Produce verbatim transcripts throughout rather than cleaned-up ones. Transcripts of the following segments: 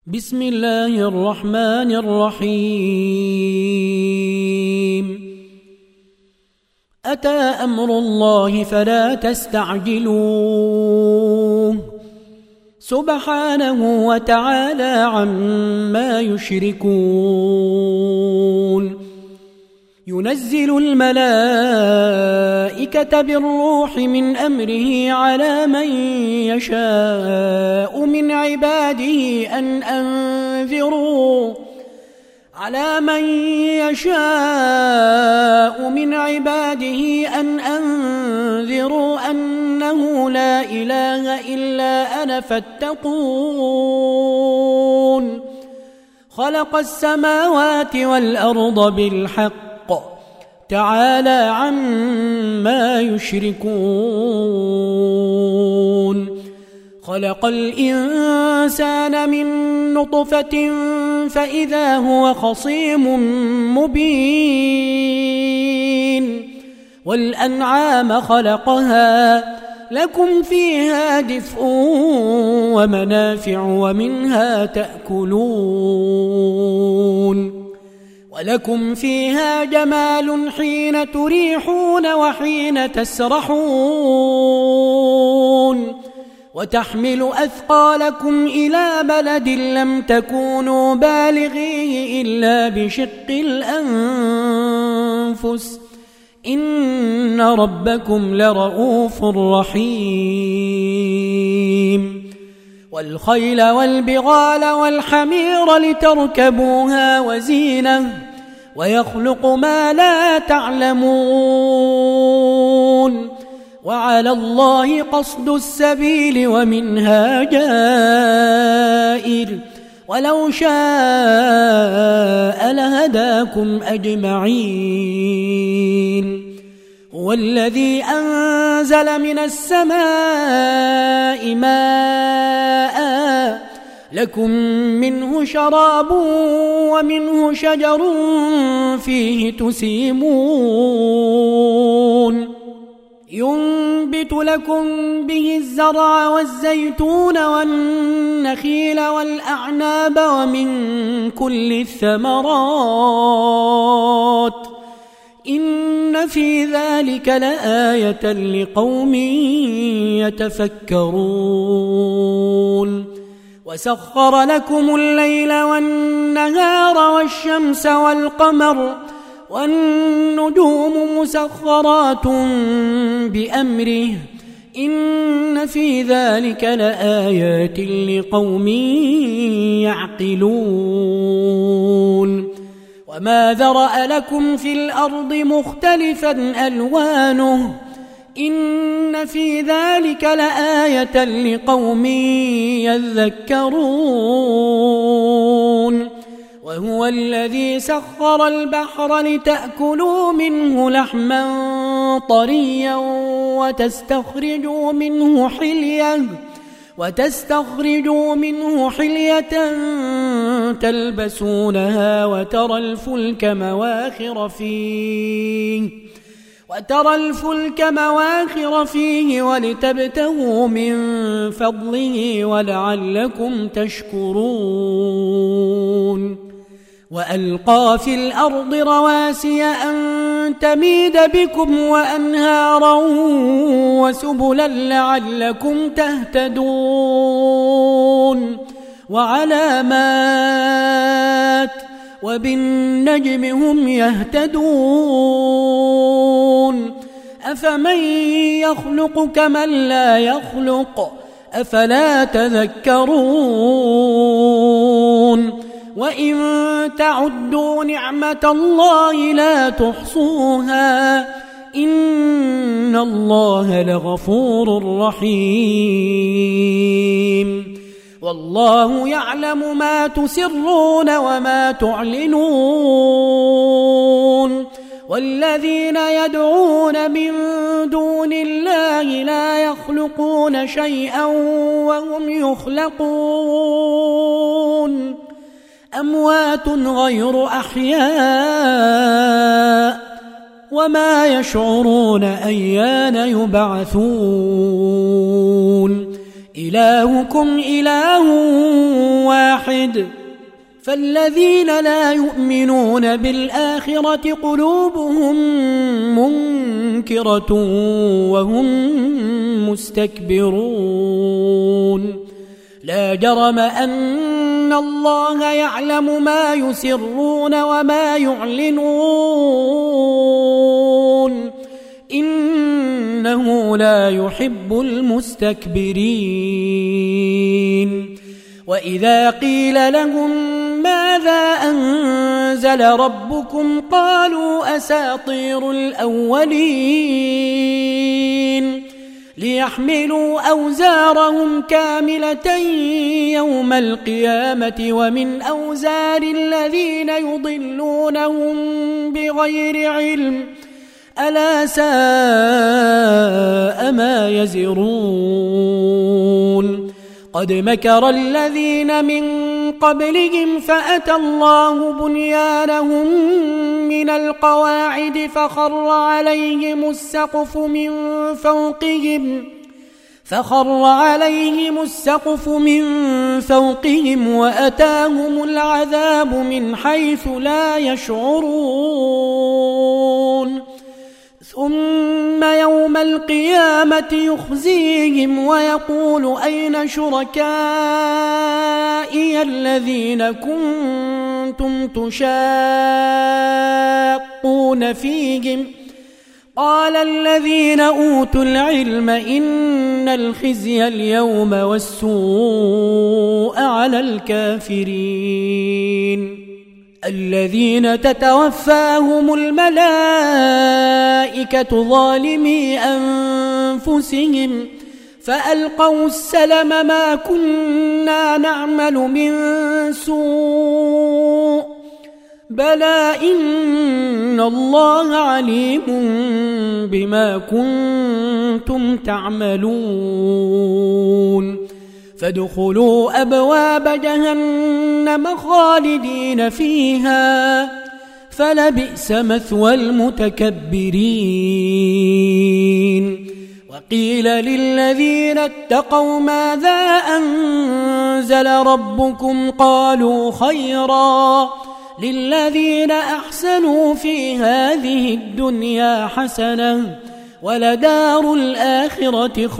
بسم الله الرحمن الرحيم أتى أمر الله فلا تستعجلوه سبحانه وتعالى عما يشركون ينزل الملائكة بالروح من أمره على من يشاء من عباده أن أنذروا على من يشاء من عباده أن أنذروا أنه لا إله إلا أنا فاتقون خلق السماوات والأرض بالحق تعالى عما يشركون خلق الإنسان من نطفة فإذا هو خصيم مبين والأنعام خلقها لكم فيها دفء ومنافع ومنها تأكلون ولكم فيها جمال حين تريحون وحين تسرحون وتحمل أثقالكم إلى بلد لم تكونوا بالغيه إلا بشق الأنفس إن ربكم لرؤوف رحيم والخيل والبغال والحمير لتركبوها وزينة ويخلق ما لا تعلمون وعلى الله قصد السبيل ومنها جائر ولو شاء لهداكم أجمعين هو الذي أنزل من السماء ماء لكم منه شراب ومنه شجر فيه تسيمون ينبت لكم به الزرع والزيتون والنخيل والأعناب ومن كل الثمرات إن في ذلك لآية لقوم يتفكرون وسخر لكم الليل والنهار والشمس والقمر والنجوم مسخرات بأمره إن في ذلك لآيات لقوم يعقلون وما ذرأ لكم في الأرض مختلفا ألوانه إن في ذلك لآية لقوم يذكرون وهو الذي سخر البحر لتأكلوا منه لحما طريا وتستخرجوا منه حلية وتستخرجوا منه حلية تلبسونها وترى الفلك مواخر فيه وترى الفلك مواخر فيه ولتبتغوا من فضله ولعلكم تشكرون وألقى في الأرض رواسي أن تميد بكم وأنهارا وسبلا لعلكم تهتدون وعلامات وبالنجم هم يهتدون أفمن يخلق كمن لا يخلق أفلا تذكرون وإن تعدوا نعمة الله لا تحصوها إن الله لغفور رحيم والله يعلم ما تسرون وما تعلنون والذين يدعون من دون الله لا يخلقون شيئا وهم يخلقون أموات غير أحياء وما يشعرون أيان يبعثون إلهكم إله واحد واحد. فالذين لا يؤمنون بالآخرة قلوبهم منكرة وهم مستكبرون. لا جرم أن الله يعلم ما يسرون وما يعلنون إنه لا يحب المستكبرين. وإذا قيل لهم ماذا أنزل ربكم قالوا أساطير الأولين ليحملوا أوزارهم كاملة يوم القيامة ومن أوزار الذين يضلونهم بغير علم ألا ساء ما يزرون. قد مكر الذين من قبلهم فأتى الله بنيانهم من القواعد فخر عليهم السقف من فوقهم فخر عليهم السقف من فوقهم وأتاهم العذاب من حيث لا يشعرون. ثم يوم القيامة يخزيهم ويقول أين شركائي الذين كنتم تشاقون فيهم قال الذين أوتوا العلم إن الخزي اليوم والسوء على الكافرين الذين تتوفاهم الملائكة ظالمي أنفسهم فألقوا السلم ما كنا نعمل من سوء بلى إن الله عليم بما كنتم تعملون. فادخلوا أبواب جهنم خالدين فيها فلبئس مثوى المتكبرين. وقيل للذين اتقوا ماذا أنزل ربكم قالوا خيرا للذين أحسنوا في هذه الدنيا حسنة ولدار الآخرة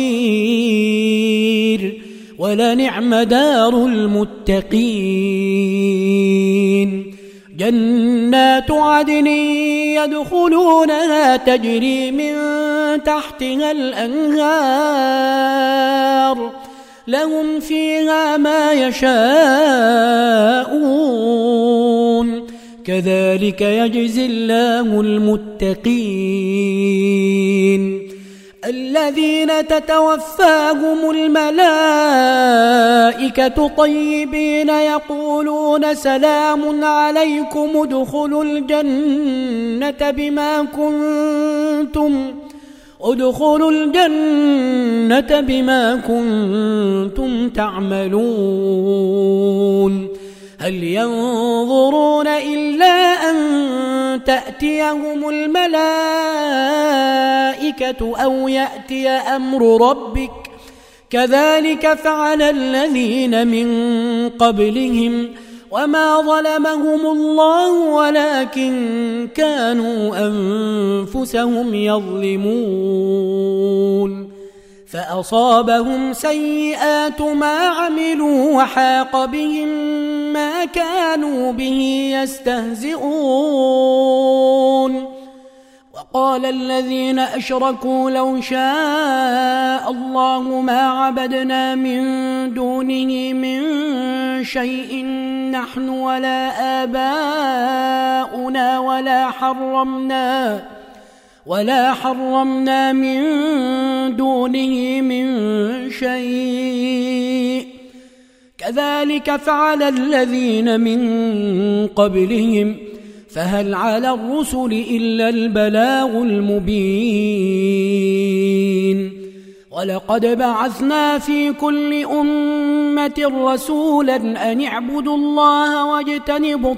خير ولنعم دار المتقين. جنات عدن يدخلونها تجري من تحتها الأنهار لهم فيها ما يشاءون كذلك يجزي الله المتقين. الذين تتوفاهم الملائكة طيبين يقولون سلام عليكم ادخلوا الجنة بما كنتم ادخلوا الجنة بما كنتم تعملون. هل ينظرون إلا أن تأتيهم الملائكة أو يأتي أمر ربك كذلك فعل الذين من قبلهم وما ظلمهم الله ولكن كانوا أنفسهم يظلمون. فأصابهم سيئات ما عملوا وحاق بهم ما كانوا به يستهزئون. وقال الذين أشركوا لو شاء الله ما عبدنا من دونه من شيء نحن ولا آباؤنا ولا حرمنا ولا حرمنا من دونه من شيء كذلك فعل الذين من قبلهم فهل على الرسل إلا البلاغ المبين. ولقد بعثنا في كل أمة رسولا أن اعبدوا الله واجتنبوا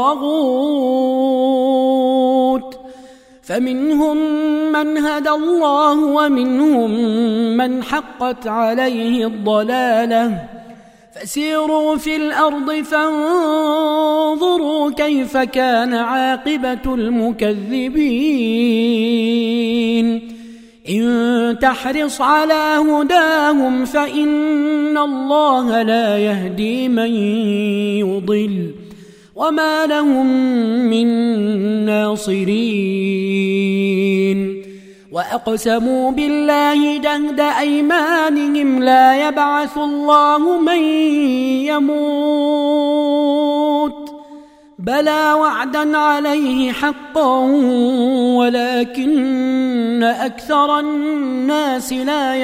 الطاغوت فمنهم من هدى الله ومنهم من حقت عليه الضلالة فسيروا في الأرض فانظروا كيف كان عاقبة المكذبين إن تحرص على هداهم فإن الله لا يهدي من يضل وما لهم من ناصرين وأقسموا بالله جهد أيمانهم لا يبعث الله من يموت بلى وعدا عليه حقا ولكن أكثر الناس لا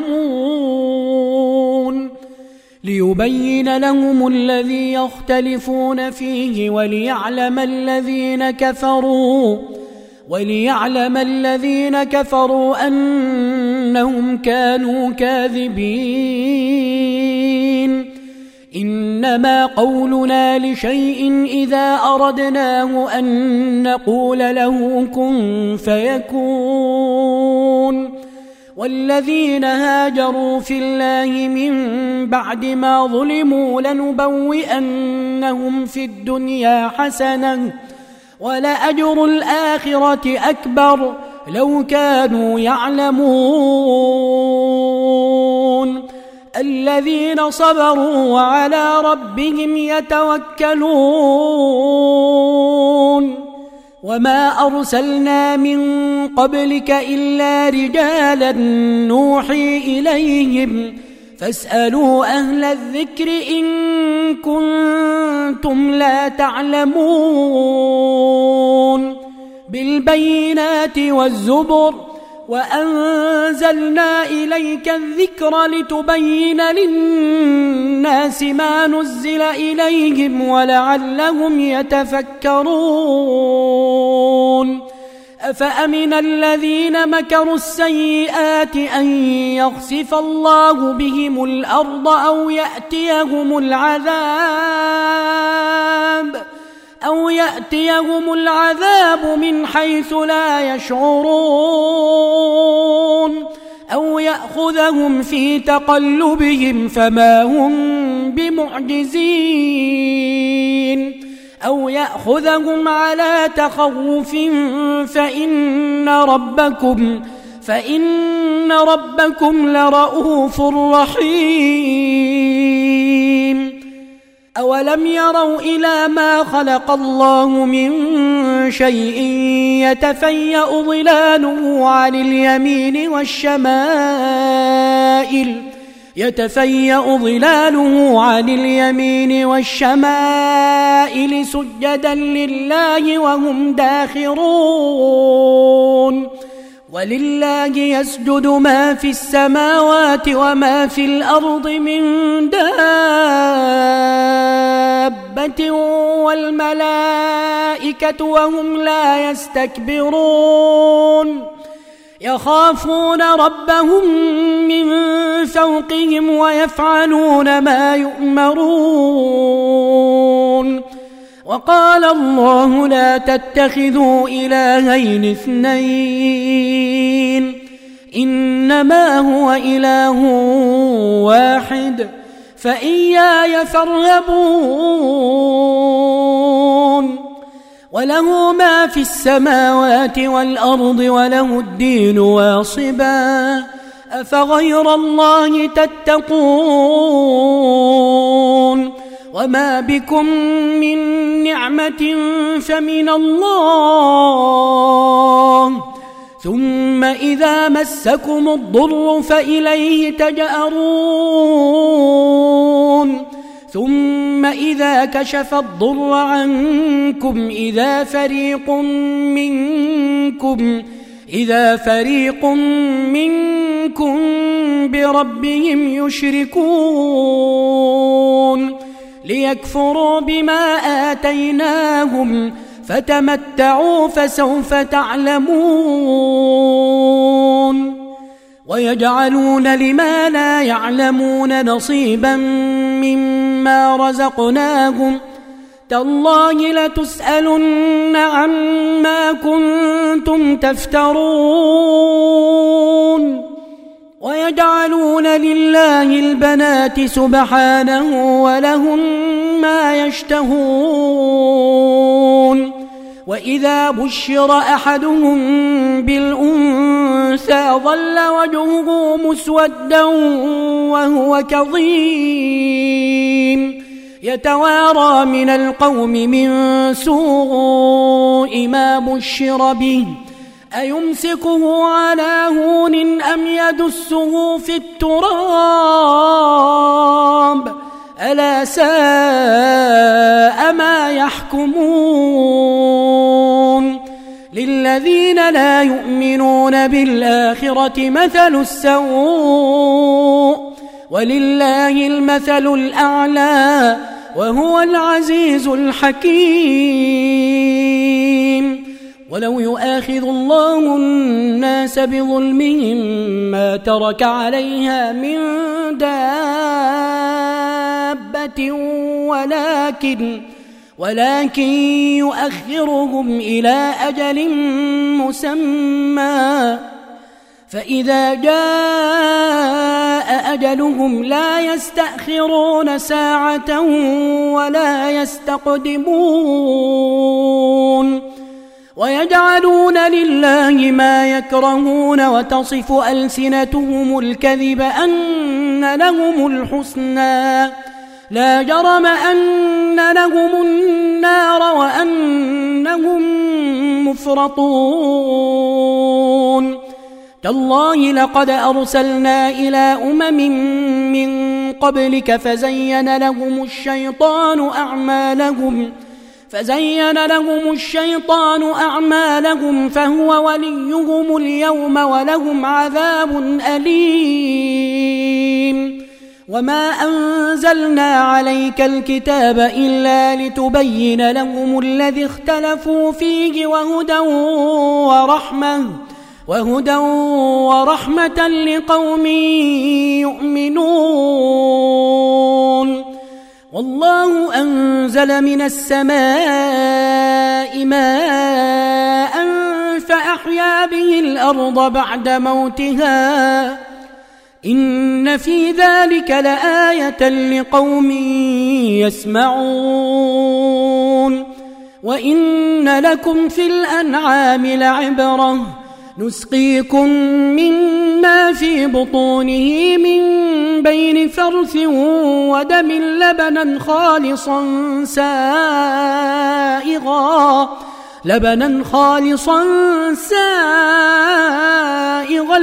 يعلمون ليبين لهم الذي يختلفون فيه وليعلم الذين كفروا وليعلم الذين كفروا أنهم كانوا كاذبين إنما قولنا لشيء إذا أردناه أن نقول له كن فيكون والذين هاجروا في الله من بعد ما ظلموا لنبوئنهم في الدنيا حسنة ولأجر الآخرة أكبر لو كانوا يعلمون الذين صبروا وعلى ربهم يتوكلون وما أرسلنا من قبلك إلا رجالا نوحي إليهم فاسألوا أهل الذكر إن كنتم لا تعلمون بالبينات والزبر وأنزلنا إليك الذكر لتبين للناس ما نزل إليهم ولعلهم يتفكرون أفأمن الذين مكروا السيئات أن يخسف الله بهم الأرض أو يأتيهم العذاب أو يأتيهم العذاب من حيث لا يشعرون أو يأخذهم في تقلبهم فما هم بمعجزين أو يأخذهم على تخوف فإن ربكم فإن ربكم لرؤوف رحيم أولم يروا إلى ما خلق الله من شيء يتفيأ ظلاله عن اليمين والشمائل يتفيأ ظلاله عن اليمين والشمائل سجدا لله وهم داخرون ولله يسجد ما في السماوات وما في الأرض من دابة والملائكة وهم لا يستكبرون يخافون ربهم من فوقهم ويفعلون ما يؤمرون وقال الله لا تتخذوا إلهين اثنين إنما هو إله واحد فإياي فارهبون وله ما في السماوات والأرض وله الدين واصبا أفغير الله تتقون وما بكم من نعمة فمن الله ثم إذا مسكم الضر فإليه تجأرون ثم إذا كشف الضر عنكم إذا فريق منكم إذا فريق منكم بربهم يشركون ليكفروا بما آتيناهم فتمتعوا فسوف تعلمون ويجعلون لما لا يعلمون نصيبا مما رزقناهم تالله لتسألن عما كنتم تفترون ويجعلون لله البنات سبحانه ولهم ما يشتهون وإذا بشر أحدهم بالأنثى ظل وجهه مسودا وهو كظيم يتوارى من القوم من سوء ما بشر به أيمسكه على هون أم يدسه في التراب ألا ساء ما يحكمون للذين لا يؤمنون بالآخرة مثل السوء ولله المثل الأعلى وهو العزيز الحكيم ولو يؤاخذ الله الناس بظلمهم ما ترك عليها من دابة ولكن ولكن يؤخرهم إلى أجل مسمى فإذا جاء أجلهم لا يستأخرون ساعة ولا يستقدمون ويجعلون لله ما يكرهون وتصف ألسنتهم الكذب أن لهم الحسنى لا جرم أن لهم النار وأنهم مفرطون تالله لقد أرسلنا إلى أمم من قبلك فزين لهم الشيطان أعمالهم فزين لهم الشيطان أعمالهم فهو وليهم اليوم ولهم عذاب أليم وما أنزلنا عليك الكتاب إلا لتبين لهم الذي اختلفوا فيه وهدى ورحمة وهدى ورحمة لقوم يؤمنون والله أنزل من السماء ماء فأحيا به الأرض بعد موتها إن في ذلك لآية لقوم يسمعون وإن لكم في الأنعام لعبرة نسقيكم مما في بطونه من بين فرث ودم لبنا خالصا سائغا لبنا خالصا سائغا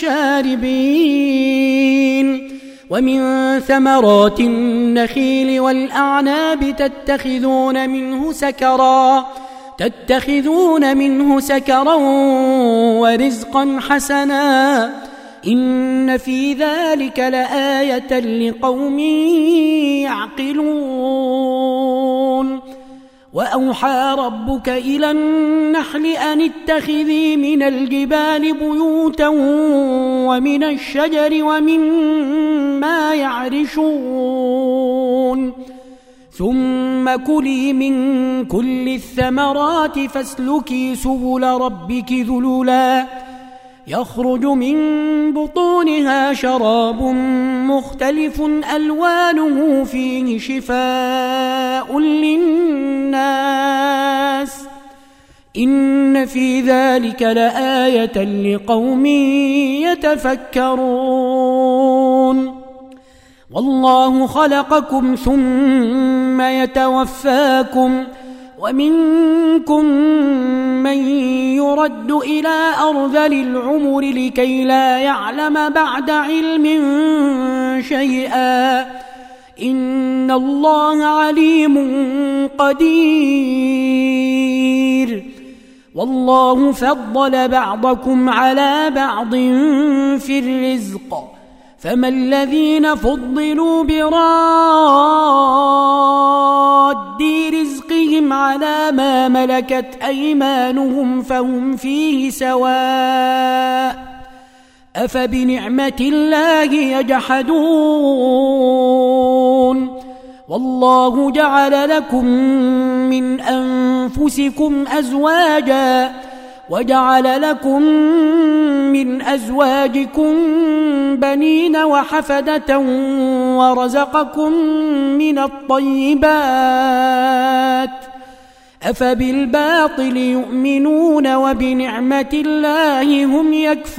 للشاربين ومن ثمرات النخيل والأعناب تتخذون منه سكرا تتخذون منه سكرا ورزقا حسنا إن في ذلك لآية لقوم يعقلون وأوحى ربك إلى النحل أن اتخذي من الجبال بيوتا ومن الشجر ومما يعرشون ثم كلي من كل الثمرات فاسلكي سبل ربك ذللا يخرج من بطونها شراب مختلف ألوانه فيه شفاء للناس إن في ذلك لآية لقوم يتفكرون والله خلقكم ثم يتوفاكم ومنكم من يرد إلى أرذل العمر لكي لا يعلم بعد علم شيئا إن الله عليم قدير والله فضل بعضكم على بعض في الرزق فما الذين فضلوا براد رزقهم على ما ملكت أيمانهم فهم فيه سواء أفبنعمة الله يجحدون والله جعل لكم من أنفسكم أزواجا وجعل لكم من أزواجكم بنين وحفدة ورزقكم من الطيبات أفبالباطل يؤمنون وبنعمة الله هم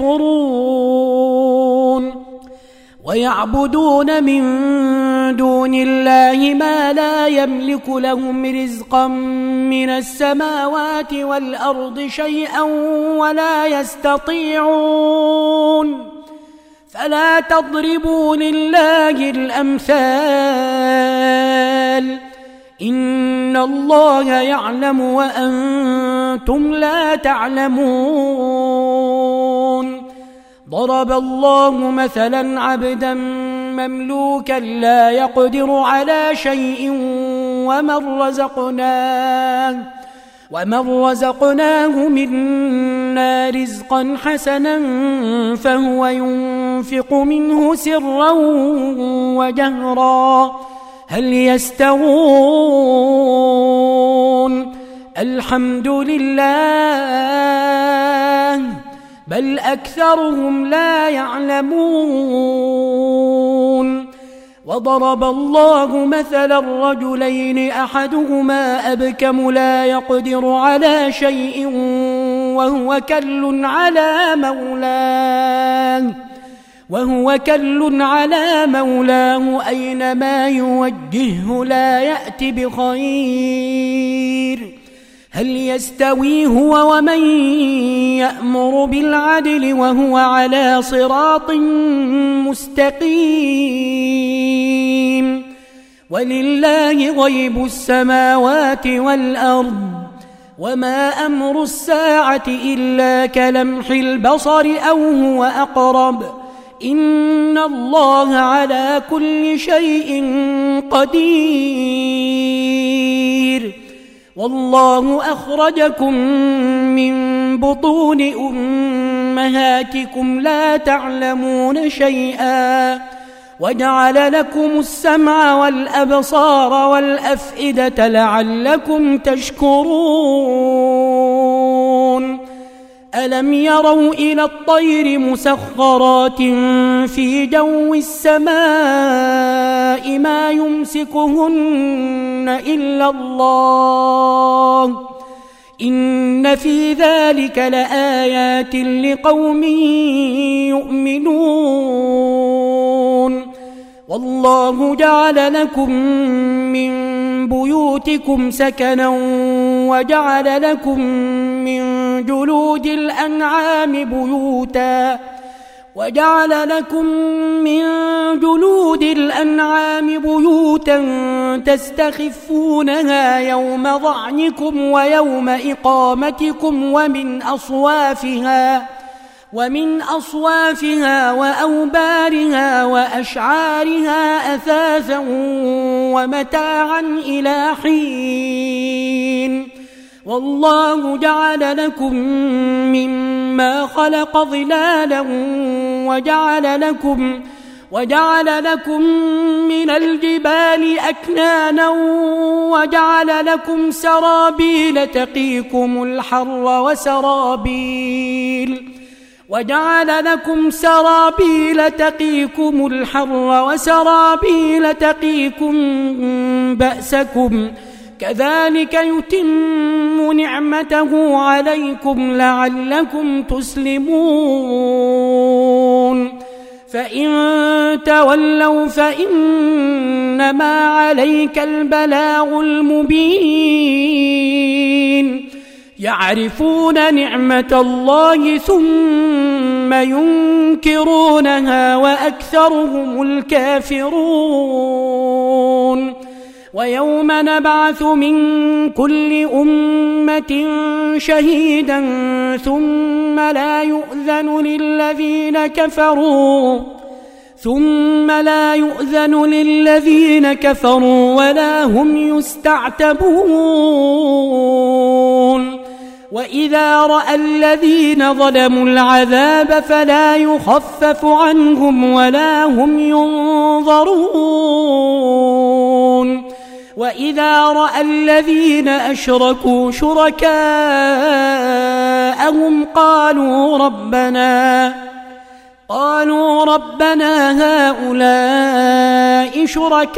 يكفرون ويعبدون من دون الله ما لا يملك لهم رزقا من السماوات والأرض شيئا ولا يستطيعون فلا تضربوا لله الأمثال إن الله يعلم وأنتم لا تعلمون ضرب الله مثلا عبدا مملوكا لا يقدر على شيء ومن رزقناه ومن رزقناه منا رزقا حسنا فهو ينفق منه سرا وجهرا هل يستوون الحمد لله بل أكثرهم لا يعلمون وضرب الله مثلا رجلين أحدهما أبكم لا يقدر على شيء وهو كل على مولاه وهو كل على مولاه أينما يوجهه لا يأتي بخير هل يستوي هو ومن يأمر بالعدل وهو على صراط مستقيم ولله غيب السماوات والأرض وما أمر الساعة إلا كلمح البصر أو هو أقرب إن الله على كل شيء قدير والله أخرجكم من بطون أمهاتكم لا تعلمون شيئا وجعل لكم السمع والأبصار والأفئدة لعلكم تشكرون ألم يروا إلى الطير مسخرات في جو السماء ما يمسكهن إلا الله إن في ذلك لآيات لقوم يؤمنون والله جعل لكم من بيوتكم سكنا وجعل لكم من جلود الأنعام بيوتا وجعل لكم من جلود الأنعام بيوتا تستخفونها يوم ظعنكم ويوم إقامتكم ومن أصوافها ومن أصوافها وأوبارها وأشعارها أثاثا ومتاعا إلى حين والله جعل لكم مما خلق ظلالا وجعل لكم وجعل لكم من الجبال أكنانا وجعل لكم سرابيل تقيكم الحر وسرابيل وجعل لكم سرابيل تقيكم الحر وسرابيل تقيكم بأسكم كذلك يتم نعمته عليكم لعلكم تسلمون فإن تولوا فإنما عليك البلاغ المبين يعرفون نعمة الله ثم ينكرونها وأكثرهم الكافرون ويوم نبعث من كل أمة شهيدا ثم لا يؤذن للذين كفروا ثم لا يؤذن للذين كفروا ولا هم يستعتبون وإذا رأى الذين ظلموا العذاب فلا يخفف عنهم ولا هم ينظرون وإذا رأى الذين أشركوا شركاءهم جاءهم قالوا ربنا قالوا ربنا هؤلاء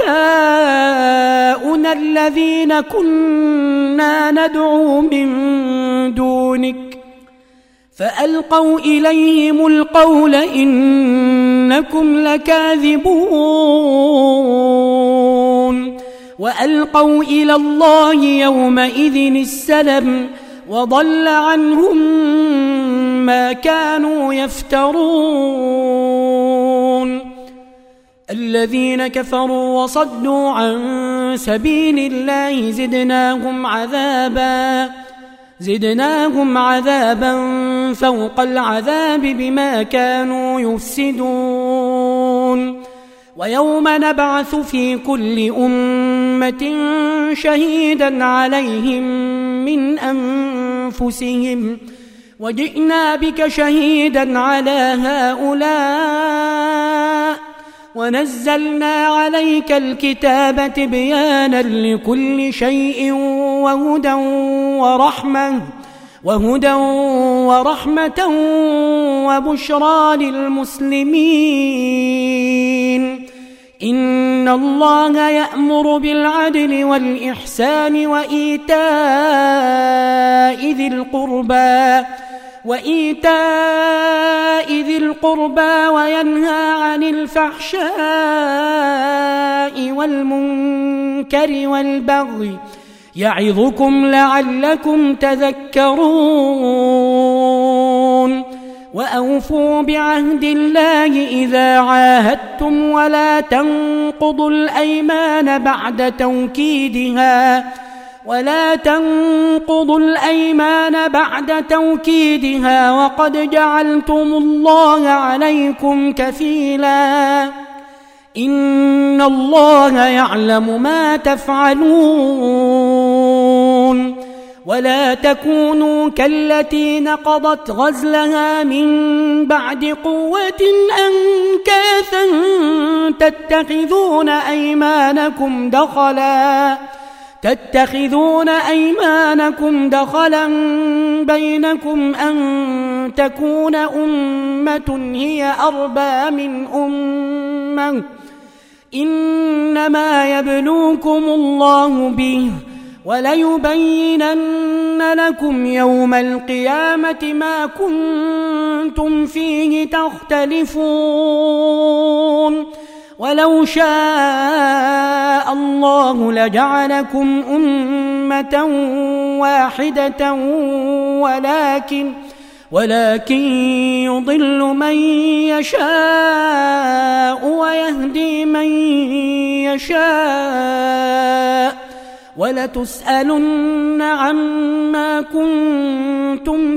شركاؤنا الذين كنا ندعو من دونك فألقوا إليهم القول إنكم لكاذبون وألقوا إلى الله يومئذ السلم وضل عنهم ما كانوا يفترون الذين كفروا وصدوا عن سبيل الله زدناهم عذابا زدناهم عذابا فوق العذاب بما كانوا يفسدون ويوم نبعث في كل أمة شهيدا عليهم من أنفسهم وجئنا بك شهيدا على هؤلاء ونزلنا عليك الكتاب تبيانا لكل شيء وهدى ورحمة وهدى ورحمة وبشرى للمسلمين إن الله يأمر بالعدل والإحسان وإيتاء ذي القربى وإيتاء ذي القربى وينهى عن الفحشاء والمنكر والبغي يعظكم لعلكم تذكرون وأوفوا بعهد الله إذا عاهدتم ولا تنقضوا الأيمان بعد توكيدها ولا تنقضوا الأيمان بعد توكيدها وقد جعلتم الله عليكم كفيلا إن الله يعلم ما تفعلون ولا تكونوا كالتي نقضت غزلها من بعد قوة أنكاثا تتخذون أيمانكم دخلا تتخذون أيمانكم دخلا بينكم أن تكون أمة هي أربى من أمة إنما يبلوكم الله به وليبينن لكم يوم القيامة ما كنتم فيه تختلفون ولو شاء الله لجعلكم أمة واحدة ولكن ولكن يضل من يشاء ويهدي من يشاء ولتسألن عما كنتم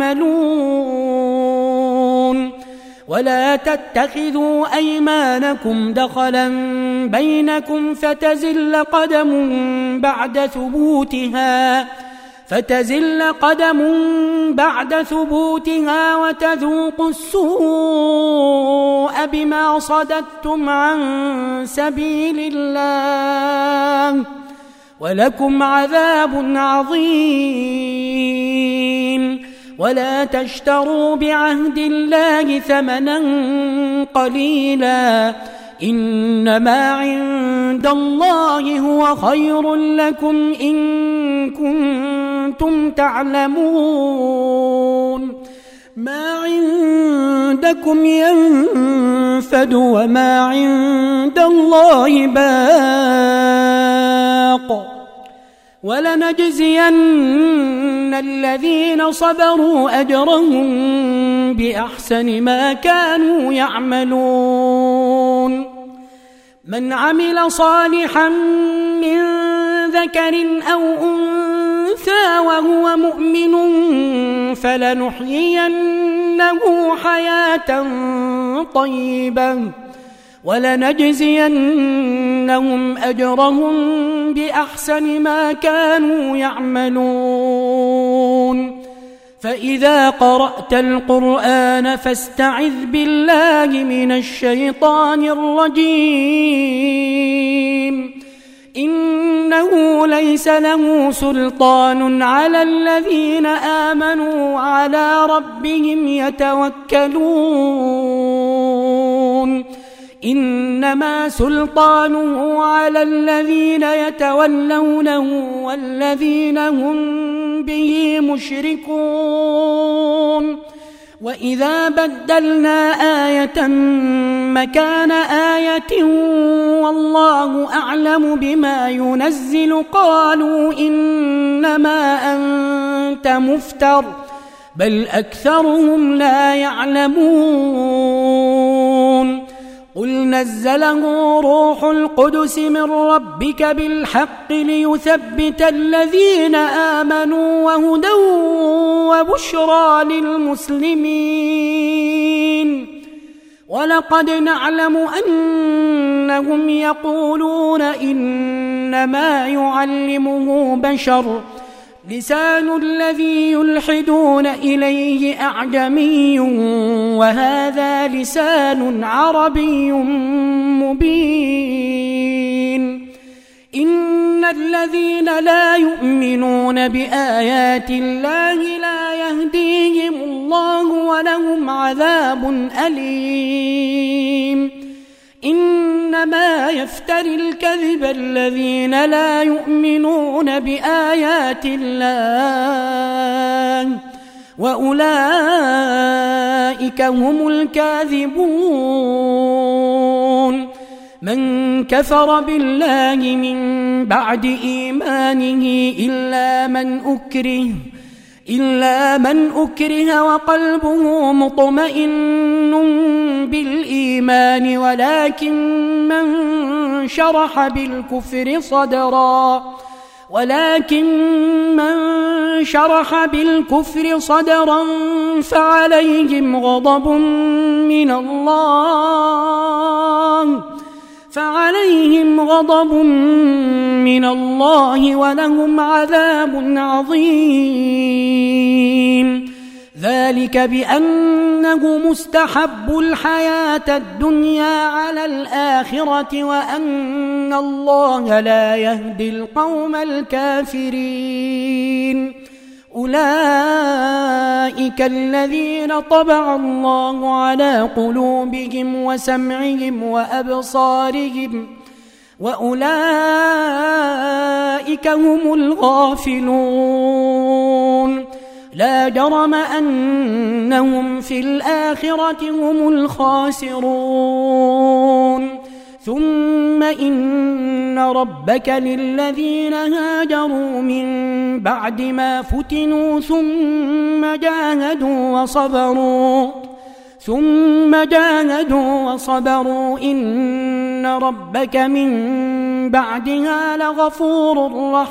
تعملون ولا تتخذوا أيمانكم دخلا بينكم فتزل قدم بعد ثبوتها فتزل قدم بعد ثبوتها وتذوقوا السوء بما صددتم عن سبيل الله ولكم عذاب عظيم ولا تشتروا بعهد الله ثمنا قليلا إنما عند الله هو خير لكم إن كنتم تعلمون ما عندكم ينفد وما عند الله باق ولنجزين الذين صبروا أجرهم بأحسن ما كانوا يعملون من عمل صالحا من ذكر أو أنثى وهو مؤمن فلنحيينه حياة طيبة ولنجزينهم أجرهم بأحسن ما كانوا يعملون فإذا قرأت القرآن فاستعذ بالله من الشيطان الرجيم إنه ليس له سلطان على الذين آمنوا وعلى ربهم يتوكلون إنما سلطانه على الذين يتولونه والذين هم به مشركون وإذا بدلنا آية مكان آية والله أعلم بما ينزل قالوا إنما أنت مفتر بل أكثرهم لا يعلمون قل نزله روح القدس من ربك بالحق ليثبت الذين آمنوا وهدى وبشرى للمسلمين ولقد نعلم أنهم يقولون إنما يعلمه بشر لسان الذي يلحدون إليه أعجمي وهذا لسان عربي مبين إن الذين لا يؤمنون بآيات الله لا يهديهم الله ولهم عذاب أليم إنما يفتري الكذب الذين لا يؤمنون بآيات الله وأولئك هم الكاذبون من كفر بالله من بعد إيمانه إلا من أكره إلا من أكره وقلبه مطمئن بالإيمان ولكن من شرح بالكفر صدرا ولكن من شرح بالكفر صدرا فعليهم غضب من الله فعليهم غضب من الله ولهم عذاب عظيم ذلك بأنه مستحب الحياة الدنيا على الآخرة وأن الله لا يهدي القوم الكافرين أولئك الذين طبع الله على قلوبهم وسمعهم وأبصارهم وأولئك هم الغافلون لا جرم أنهم في الآخرة هم الخاسرون ثم إن ربك للذين هاجروا من بعد ما فتنوا ثم جاهدوا وصبروا ثم جاهدوا وصبروا إن ربك من بعدها لغفور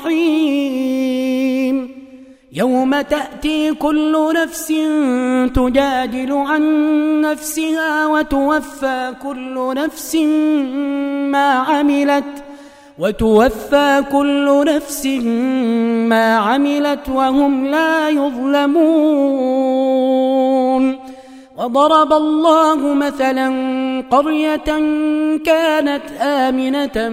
رحيم يوم تأتي كل نفس تجادل عن نفسها وتوفى كل نفس ما عملت وتوفى كل نفس ما عملت وهم لا يظلمون وضرب الله مثلا قرية كانت آمنة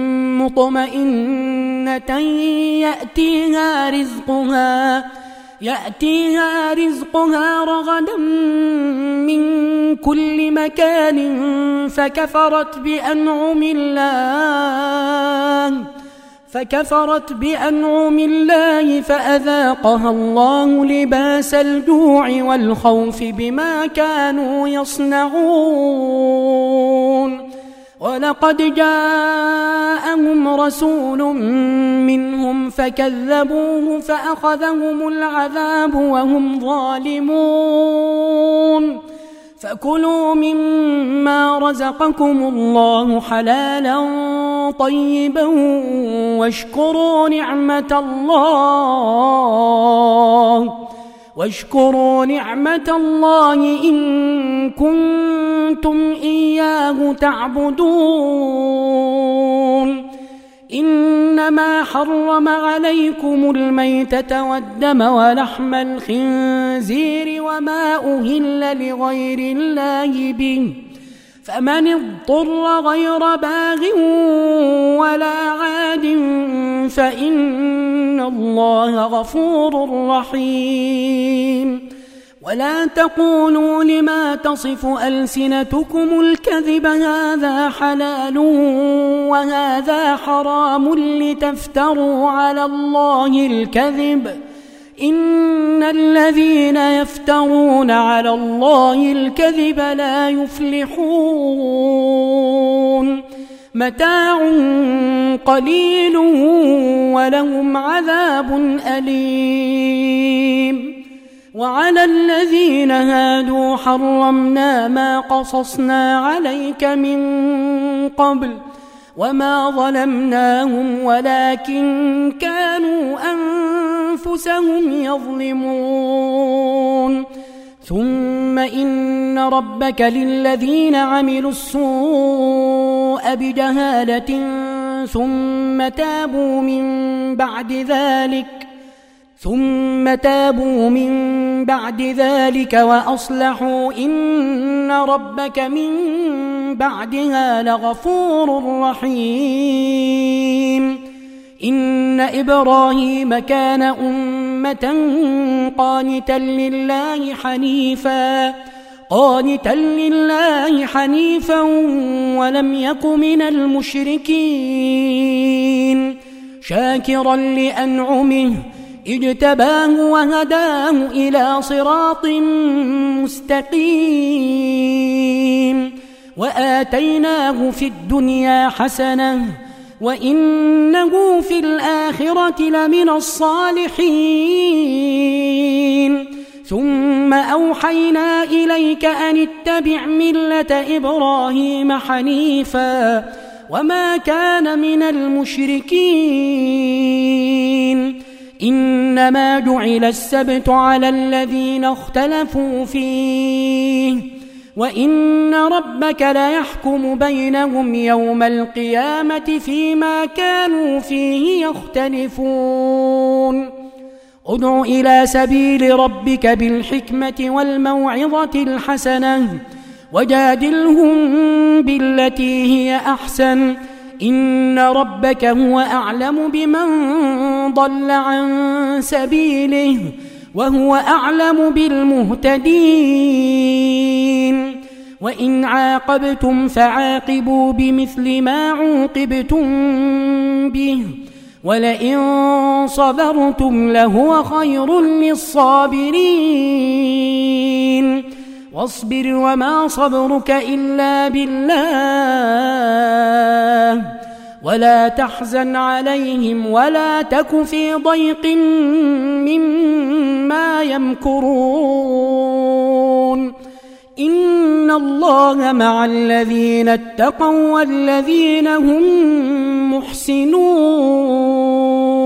مطمئنة يأتيها رزقها يأتيها رزقها رغدا من كل مكان فكفرت بأنعم الله فكفرت بأنعم الله فأذاقها الله لباس الجوع والخوف بما كانوا يصنعون ولقد جاءهم رسول منهم فكذبوه فأخذهم العذاب وهم ظالمون فكلوا مما رزقكم الله حلالا طيبا واشكروا نعمة الله واشكروا نعمة الله إن كنتم إياه تعبدون إنما حرم عليكم الميتة والدم ولحم الخنزير وما أهل لغير الله به فمن اضطر غير باغ ولا عاد فإن الله غفور رحيم. ولا تقولوا لما تصف ألسنتكم الكذب هذا حلال وهذا حرام لتفتروا على الله الكذب إن الذين يفترون على الله الكذب لا يفلحون. متاع قليل ولهم عذاب أليم. وعلى الذين هادوا حرمنا ما قصصنا عليك من قبل وما ظلمناهم ولكن كانوا أنفسهم يظلمون. ثم إن ربك للذين عملوا السوء بجهالة ثم تابوا من بعد ذلك ثم تابوا من بعد ذلك وأصلحوا إن ربك من بعدها لغفور رحيم. إن إبراهيم كان أمة قانتا لله حنيفا قانتا لله حنيفا ولم يك من المشركين شاكرا لأنعمه اجتباه وهداه إلى صراط مستقيم. وآتيناه في الدنيا حسنة وإنه في الآخرة لمن الصالحين. ثم أوحينا إليك أن اتبع ملة إبراهيم حنيفا وما كان من المشركين. إنما جعل السبت على الذين اختلفوا فيه وإن ربك ليحكم بينهم يوم القيامة فيما كانوا فيه يختلفون. ادع إلى سبيل ربك بالحكمة والموعظة الحسنة وجادلهم بالتي هي أحسن إن ربك هو أعلم بمن ضل عن سبيله وهو أعلم بالمهتدين. وإن عاقبتم فعاقبوا بمثل ما عوقبتم به ولئن صبرتم لهو خير للصابرين. واصبر وما صبرك إلا بالله ولا تحزن عليهم ولا تك في ضيق مما يمكرون. إن الله مع الذين اتقوا والذين هم محسنون.